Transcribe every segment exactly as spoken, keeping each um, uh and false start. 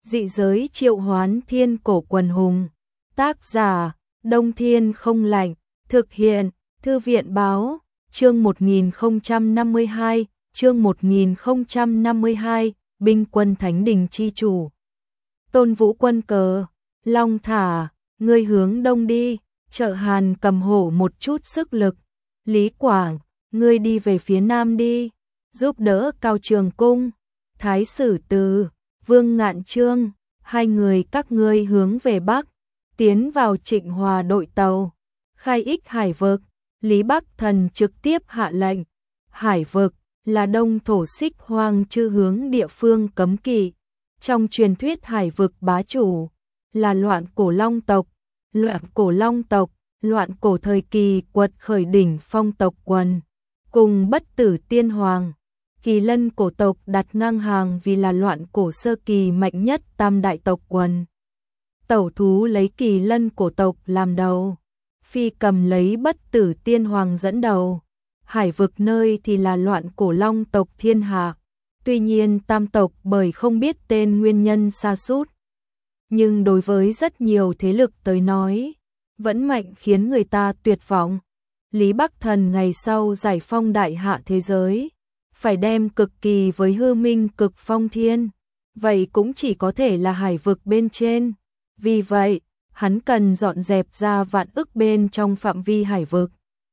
Dị giới triệu hoán thiên cổ quần hùng. Tác giả, Đông Thiên không lạnh. Thực hiện, Thư viện báo. Chương một nghìn không trăm năm mươi hai, chương một nghìn không trăm năm mươi hai, binh quân Thánh Đình chi chủ. Tôn Vũ quân cờ, Long thả, ngươi hướng đông đi, Trợ Hàn cầm hổ một chút sức lực. Lý Quảng, ngươi đi về phía nam đi, giúp đỡ Cao Trường Cung. Thái Sử Từ, Vương Ngạn Chương, hai người các ngươi hướng về bắc, tiến vào Trịnh Hòa đội tàu, khai ích hải vực. Lý Bắc Thần trực tiếp hạ lệnh, hải vực là đông thổ xích hoang chư hướng địa phương cấm kỵ. Trong truyền thuyết hải vực bá chủ là loạn cổ long tộc, loạn cổ long tộc, loạn cổ thời kỳ quật khởi đỉnh phong tộc quần, cùng bất tử tiên hoàng. Kỳ lân cổ tộc đặt ngang hàng vì là loạn cổ sơ kỳ mạnh nhất tam đại tộc quần. Tẩu thú lấy kỳ lân cổ tộc làm đầu, phi cầm lấy bất tử tiên hoàng dẫn đầu. Hải vực nơi thì là loạn cổ long tộc thiên hạ. Tuy nhiên tam tộc bởi không biết tên nguyên nhân sa sút, nhưng đối với rất nhiều thế lực tới nói, vẫn mạnh khiến người ta tuyệt vọng. Lý Bắc Thần ngày sau giải phong đại hạ thế giới, phải đem cực kỳ với hư minh cực phong thiên, vậy cũng chỉ có thể là hải vực bên trên. Vì vậy, hắn cần dọn dẹp ra vạn ức bên trong phạm vi hải vực.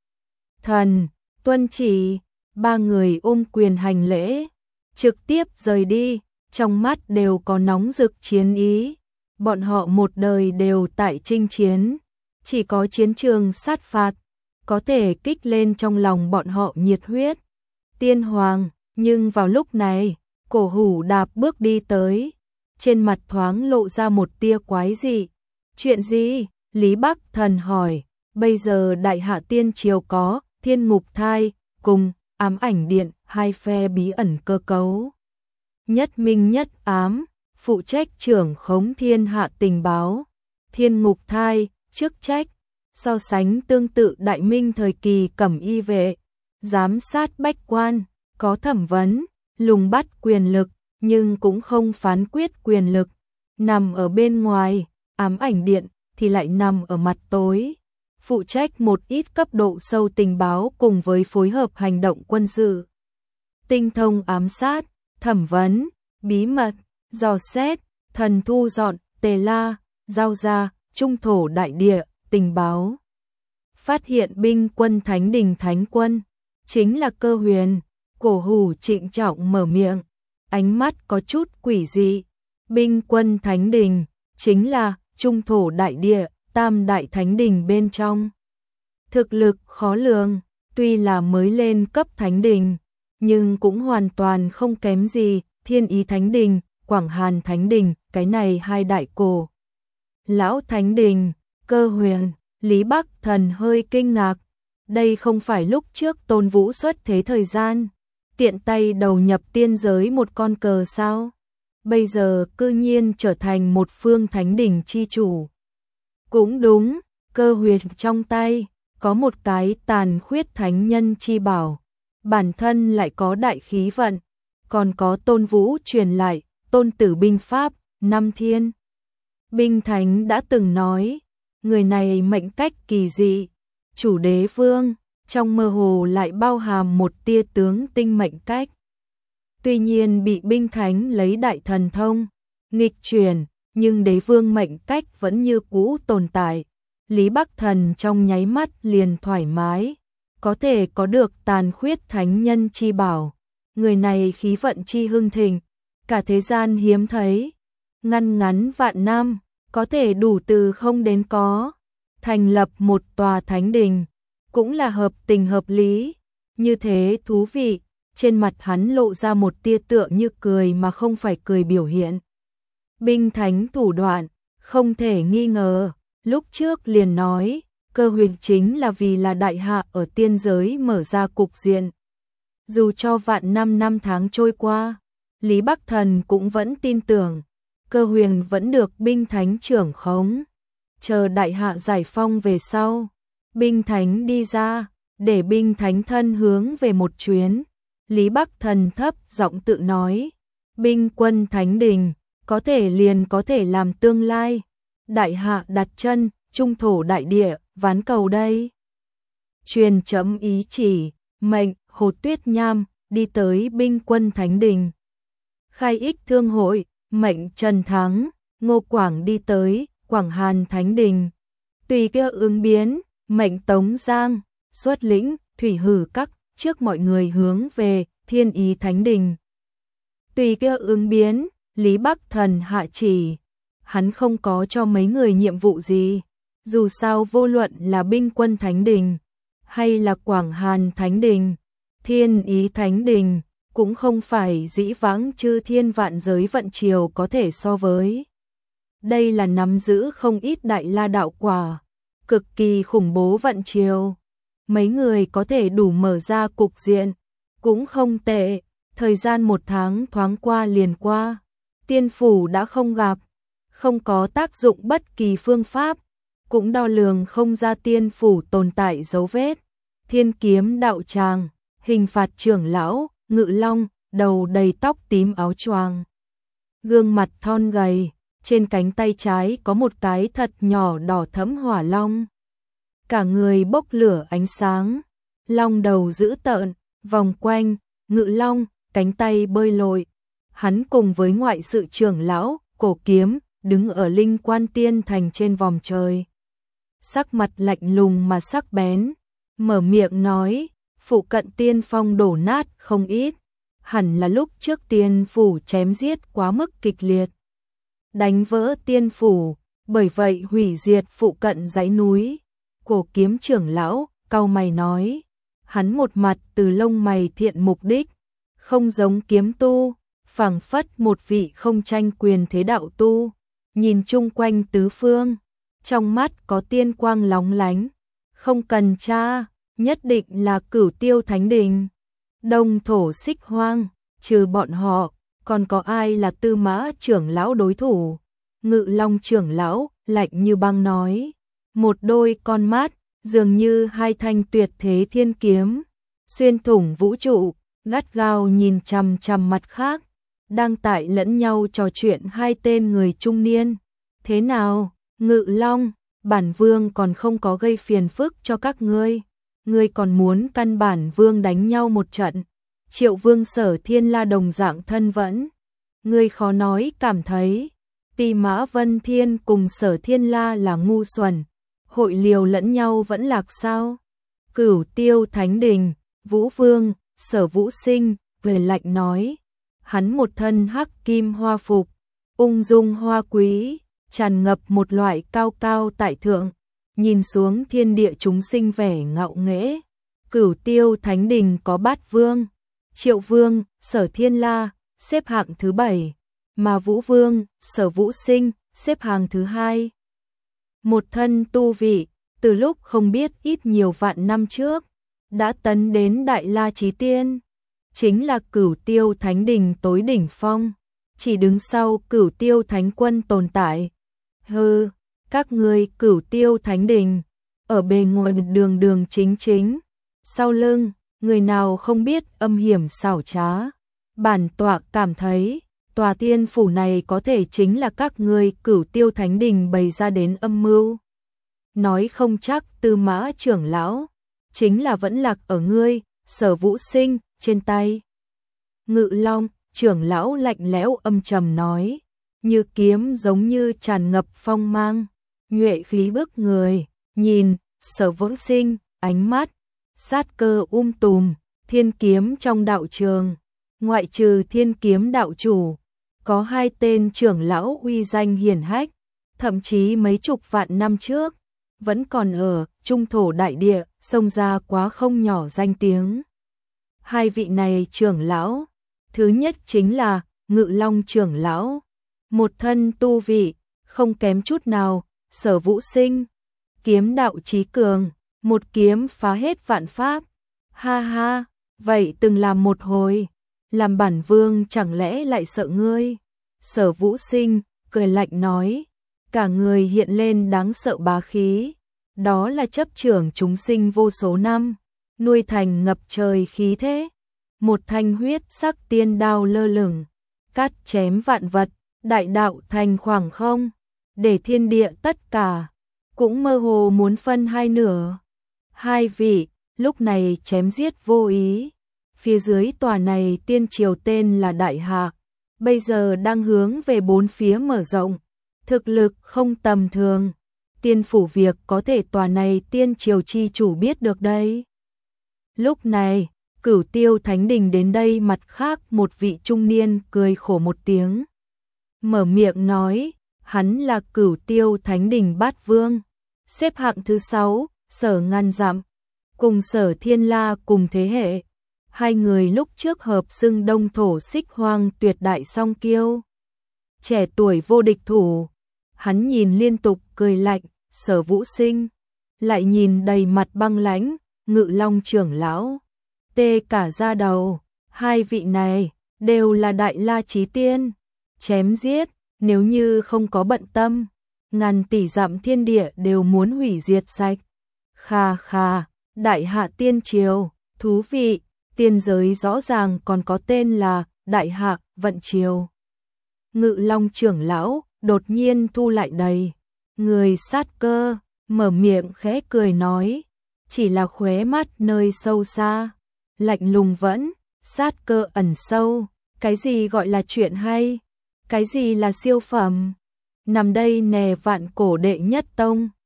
Thần, tuân chỉ, ba người ôm quyền hành lễ, trực tiếp rời đi, trong mắt đều có nóng rực chiến ý. Bọn họ một đời đều tại chinh chiến, chỉ có chiến trường sát phạt có thể kích lên trong lòng bọn họ nhiệt huyết. Tiên hoàng, nhưng vào lúc này, Cổ Hủ đạp bước đi tới, trên mặt thoáng lộ ra một tia quái dị. Chuyện gì? Lý Bắc Thần hỏi. Bây giờ đại hạ tiên triều có Thiên Ngục Thai cùng Ám Ảnh Điện hai phe bí ẩn cơ cấu. Nhất minh nhất ám, phụ trách trưởng khống thiên hạ tình báo. Thiên Ngục Thai, chức trách so sánh tương tự đại minh thời kỳ cẩm y vệ, giám sát bách quan, có thẩm vấn, lùng bắt quyền lực, nhưng cũng không phán quyết quyền lực, nằm ở bên ngoài. Ám Ảnh Điện thì lại nằm ở mặt tối, phụ trách một ít cấp độ sâu tình báo cùng với phối hợp hành động quân sự. Tinh thông ám sát, thẩm vấn, bí mật, dò xét, thần thu dọn, tề la, giao ra, trung thổ đại địa, tình báo. Phát hiện binh quân Thánh Đình Thánh quân, chính là Cơ Huyền. Cổ Hủ trịnh trọng mở miệng, ánh mắt có chút quỷ dị. Binh quân Thánh Đình, chính là trung thổ đại địa, tam đại thánh đình bên trong. Thực lực khó lường, tuy là mới lên cấp thánh đình, nhưng cũng hoàn toàn không kém gì Thiên Ý Thánh Đình, Quảng Hàn Thánh Đình, cái này hai đại cổ. Lão Thánh Đình, Cơ Huyền, Lý Bắc Thần hơi kinh ngạc. Đây không phải lúc trước Tôn Vũ xuất thế thời gian, tiện tay đầu nhập tiên giới một con cờ sao? Bây giờ cư nhiên trở thành một phương thánh đình chi chủ. Cũng đúng, Cơ Huyền trong tay có một cái tàn khuyết thánh nhân chi bảo, bản thân lại có đại khí vận, còn có Tôn Vũ truyền lại Tôn Tử binh pháp, năm thiên. Binh Thánh đã từng nói, người này mệnh cách kỳ dị, chủ đế vương, trong mơ hồ lại bao hàm một tia tướng tinh mệnh cách. Tuy nhiên bị Binh Thánh lấy đại thần thông nghịch chuyển, nhưng đế vương mệnh cách vẫn như cũ tồn tại. Lý Bắc Thần trong nháy mắt liền thoải mái, có thể có được tàn khuyết thánh nhân chi bảo, người này khí vận chi hưng thịnh, cả thế gian hiếm thấy. Ngăn ngắn vạn năm, có thể đủ từ không đến có, thành lập một tòa thánh đình, cũng là hợp tình hợp lý, như thế thú vị. Trên mặt hắn lộ ra một tia tựa như cười mà không phải cười biểu hiện. Binh Thánh thủ đoạn, không thể nghi ngờ, lúc trước liền nói, Cơ Huyền chính là vì là đại hạ ở tiên giới mở ra cục diện. Dù cho vạn năm năm tháng trôi qua, Lý Bắc Thần cũng vẫn tin tưởng, Cơ Huyền vẫn được Binh Thánh trưởng khống. Chờ đại hạ giải phong về sau, Binh Thánh đi ra, để Binh Thánh thân hướng về một chuyến. Lý Bắc Thần thấp giọng tự nói, binh quân Thánh Đình, có thể liền có thể làm tương lai. Đại hạ đặt chân, trung thổ đại địa, ván cầu đây. Truyền chấm ý chỉ, mệnh, Hồ Tuyết Nham, đi tới binh quân Thánh Đình. Khai ích thương hội, mệnh Trần Thắng, Ngô Quảng đi tới, Quảng Hàn Thánh Đình. Tùy kia ứng biến, mệnh Tống Giang, xuất lĩnh, thủy hử các, trước mọi người hướng về, Thiên Ý Thánh Đình. Tùy kia ứng biến, Lý Bắc Thần hạ chỉ, hắn không có cho mấy người nhiệm vụ gì. Dù sao vô luận là binh quân Thánh Đình, hay là Quảng Hàn Thánh Đình, Thiên Ý Thánh Đình, cũng không phải dĩ vãng chư thiên vạn giới vận triều có thể so với. Đây là nắm giữ không ít đại la đạo quả, cực kỳ khủng bố vận triều. Mấy người có thể đủ mở ra cục diện, cũng không tệ. Thời gian một tháng thoáng qua liền qua, tiên phủ đã không gặp, không có tác dụng bất kỳ phương pháp, cũng đo lường không ra tiên phủ tồn tại dấu vết. Thiên kiếm đạo tràng, hình phạt trưởng lão, Ngự Long, đầu đầy tóc tím áo choàng, gương mặt thon gầy, trên cánh tay trái có một cái thật nhỏ đỏ thẫm hỏa long. Cả người bốc lửa ánh sáng, long đầu dữ tợn, vòng quanh, Ngự Long, cánh tay bơi lội. Hắn cùng với ngoại sự trưởng lão, Cổ Kiếm, đứng ở Linh Quan Tiên Thành trên vòm trời. Sắc mặt lạnh lùng mà sắc bén, mở miệng nói, phụ cận tiên phong đổ nát không ít, hẳn là lúc trước tiên phủ chém giết quá mức kịch liệt. Đánh vỡ tiên phủ, bởi vậy hủy diệt phụ cận dãy núi. Cổ Kiếm trưởng lão, cau mày nói, hắn một mặt từ lông mày thiện mục đích, không giống kiếm tu, phảng phất một vị không tranh quyền thế đạo tu, nhìn chung quanh tứ phương, trong mắt có tiên quang lóng lánh, không cần tra, nhất định là Cửu Tiêu Thánh Đình. Đông thổ xích hoang, trừ bọn họ, còn có ai là Tư Mã trưởng lão đối thủ? Ngự Long trưởng lão, lạnh như băng nói, một đôi con mắt, dường như hai thanh tuyệt thế thiên kiếm, xuyên thủng vũ trụ, gắt gao nhìn chằm chằm mặt khác, đang tại lẫn nhau trò chuyện hai tên người trung niên. Thế nào, Ngự Long, bản vương còn không có gây phiền phức cho các ngươi, ngươi còn muốn căn bản vương đánh nhau một trận. Triệu Vương Sở Thiên La đồng dạng thân vẫn, ngươi khó nói cảm thấy, Tỳ Mã Vân Thiên cùng Sở Thiên La là ngu xuẩn, hội liều lẫn nhau vẫn lạc sao? Cửu Tiêu Thánh Đình, Vũ Vương, Sở Vũ Sinh, về lạnh nói, hắn một thân hắc kim hoa phục, ung dung hoa quý, tràn ngập một loại cao cao tại thượng, nhìn xuống thiên địa chúng sinh vẻ ngạo nghễ. Cửu Tiêu Thánh Đình có Bát Vương, Triệu Vương, Sở Thiên La, xếp hạng thứ bảy, mà Vũ Vương, Sở Vũ Sinh, xếp hạng thứ hai. Một thân tu vị, từ lúc không biết ít nhiều vạn năm trước, đã tấn đến Đại La Chí Tiên, chính là Cửu Tiêu Thánh Đình tối đỉnh phong, chỉ đứng sau Cửu Tiêu Thánh Quân tồn tại. Hừ, các ngươi Cửu Tiêu Thánh Đình, ở bề ngoài đường đường chính chính, sau lưng, người nào không biết âm hiểm xảo trá. Bản tọa cảm thấy, tòa tiên phủ này có thể chính là các ngươi Cửu Tiêu Thánh Đình bày ra đến âm mưu. Nói không chắc Tư Mã trưởng lão, chính là vẫn lạc ở ngươi, Sở Vũ Sinh, trên tay. Ngự Long, trưởng lão lạnh lẽo âm trầm nói, như kiếm giống như tràn ngập phong mang, nhuệ khí bức người, nhìn, Sở Vũ Sinh, ánh mắt, sát cơ um tùm, thiên kiếm trong đạo trường, ngoại trừ thiên kiếm đạo chủ, có hai tên trưởng lão uy danh hiển hách, thậm chí mấy chục vạn năm trước, vẫn còn ở trung thổ đại địa, xông ra quá không nhỏ danh tiếng. Hai vị này trưởng lão, thứ nhất chính là Ngự Long trưởng lão, một thân tu vị, không kém chút nào, Sở Vũ Sinh, kiếm đạo trí cường, một kiếm phá hết vạn pháp. Ha ha, vậy từng làm một hồi, làm bản vương chẳng lẽ lại sợ ngươi? Sở Vũ Sinh cười lạnh nói, cả người hiện lên đáng sợ bá khí, đó là chấp trưởng chúng sinh vô số năm, nuôi thành ngập trời khí thế. Một thanh huyết sắc tiên đao lơ lửng, cắt chém vạn vật, đại đạo thành khoảng không, để thiên địa tất cả, cũng mơ hồ muốn phân hai nửa. Hai vị, lúc này chém giết vô ý. Phía dưới tòa này tiên triều tên là Đại Hạc, bây giờ đang hướng về bốn phía mở rộng, thực lực không tầm thường. Tiên phủ việc có thể tòa này tiên triều chi chủ biết được đây. Lúc này, Cửu Tiêu Thánh Đình đến đây, mặt khác một vị trung niên cười khổ một tiếng. Mở miệng nói, hắn là Cửu Tiêu Thánh Đình Bát Vương, xếp hạng thứ sáu, Sở ngàn dặm, cùng Sở Thiên La cùng thế hệ. Hai người lúc trước hợp xưng đông thổ xích hoang tuyệt đại song kiêu. Trẻ tuổi vô địch thủ, hắn nhìn liên tục cười lạnh, Sở Vũ Sinh, lại nhìn đầy mặt băng lãnh, Ngự Long trưởng lão. Tê cả da đầu, hai vị này, đều là đại la chí tiên. Chém giết, nếu như không có bận tâm, ngàn tỷ dặm thiên địa đều muốn hủy diệt sạch. Kha kha, đại hạ tiên triều, thú vị, tiên giới rõ ràng còn có tên là Đại Hạ Vận Triều. Ngự Long trưởng lão đột nhiên thu lại đầy người sát cơ, mở miệng khẽ cười nói, chỉ là khóe mắt nơi sâu xa, lạnh lùng vẫn, sát cơ ẩn sâu, cái gì gọi là chuyện hay, cái gì là siêu phẩm, nằm đây nè vạn cổ đệ nhất tông,